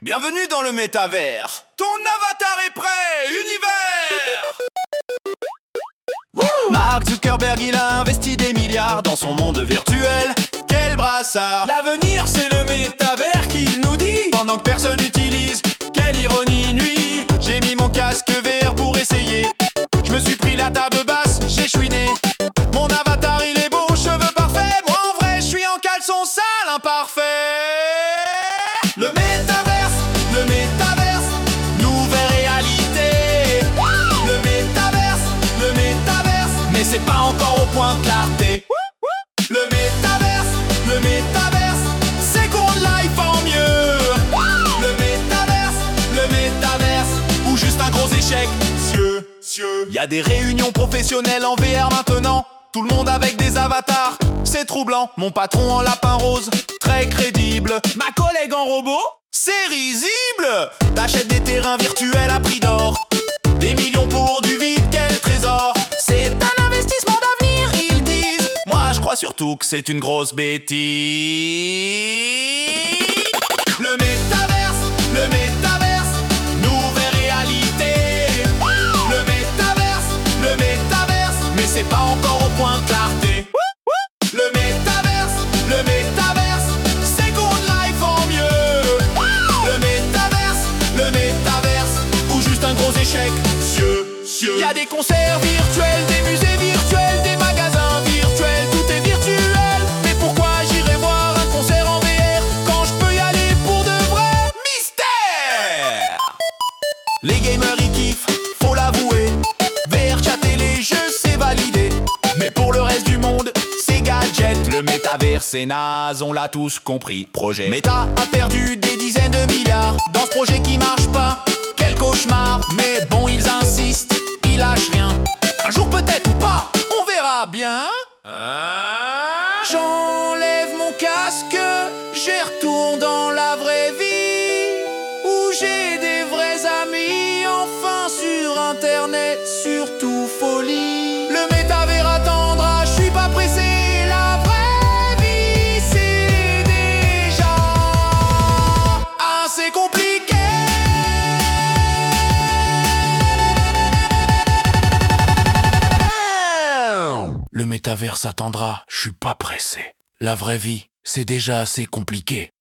Bienvenue dans le métavers. Ton avatar est prêt, univers. Mark Zuckerberg, il a investi des milliards dans son monde virtuel. Quel brassard. L'avenir, c'est le métavers qu'il nous dit, pendant que personne n'utilise. Quelle ironie, nuit. J'ai mis mon casque VR pour essayer. Je me suis pris la table basse, j'ai chouiné. Mon avatar, il est beau, cheveux parfaits. Moi, en vrai, je suis en caleçon sale, imparfait. Le métaverse, nouvelle réalité. Le métaverse, mais c'est pas encore au point de clarté. Le métaverse, Second Life en mieux. Le métaverse, ou juste un gros échec. Y a des réunions professionnelles en VR maintenant. Tout le monde avec des avatars, c'est troublant. Mon patron en lapin rose, très crédible. Ma collègue en robot, c'est risible. T'achètes des terrains virtuels à prix d'or. Des millions pour du vide, quel trésor. C'est un investissement d'avenir, ils disent. Moi je crois surtout que c'est une grosse bêtise. Le métaverse, nouvelle réalité. Le métaverse, mais c'est pas encore au point de clarté. Le métaverse, Second Life en mieux. Le métaverse, ou juste un gros échec. Y a des concerts virtuels, des musées virtuels, des magasins virtuels, tout est virtuel. Mais pourquoi j'irais voir un concert en VR quand je peux y aller pour de vrai? Mystère. Les gamers y kiffent, faut l'avouer. VR, chatter les jeux, c'est validé. Mais pour le reste du monde, c'est gadget. Le métavers, c'est naze, on l'a tous compris. Projet Meta a perdu des dizaines de milliards dans ce projet qui marche pas. Quel cauchemar, mais bon, ils insistent, ils lâchent rien. Un jour peut-être ou pas, on verra bien. J'enlève mon casque, je retourne dans la vraie vie, où j'ai des vrais amis, enfin sur internet, surtout folie. Le métavers attendra, je suis pas pressé, la vraie vie c'est déjà assez compliqué. Le métavers attendra, je suis pas pressé. La vraie vie, c'est déjà assez compliqué.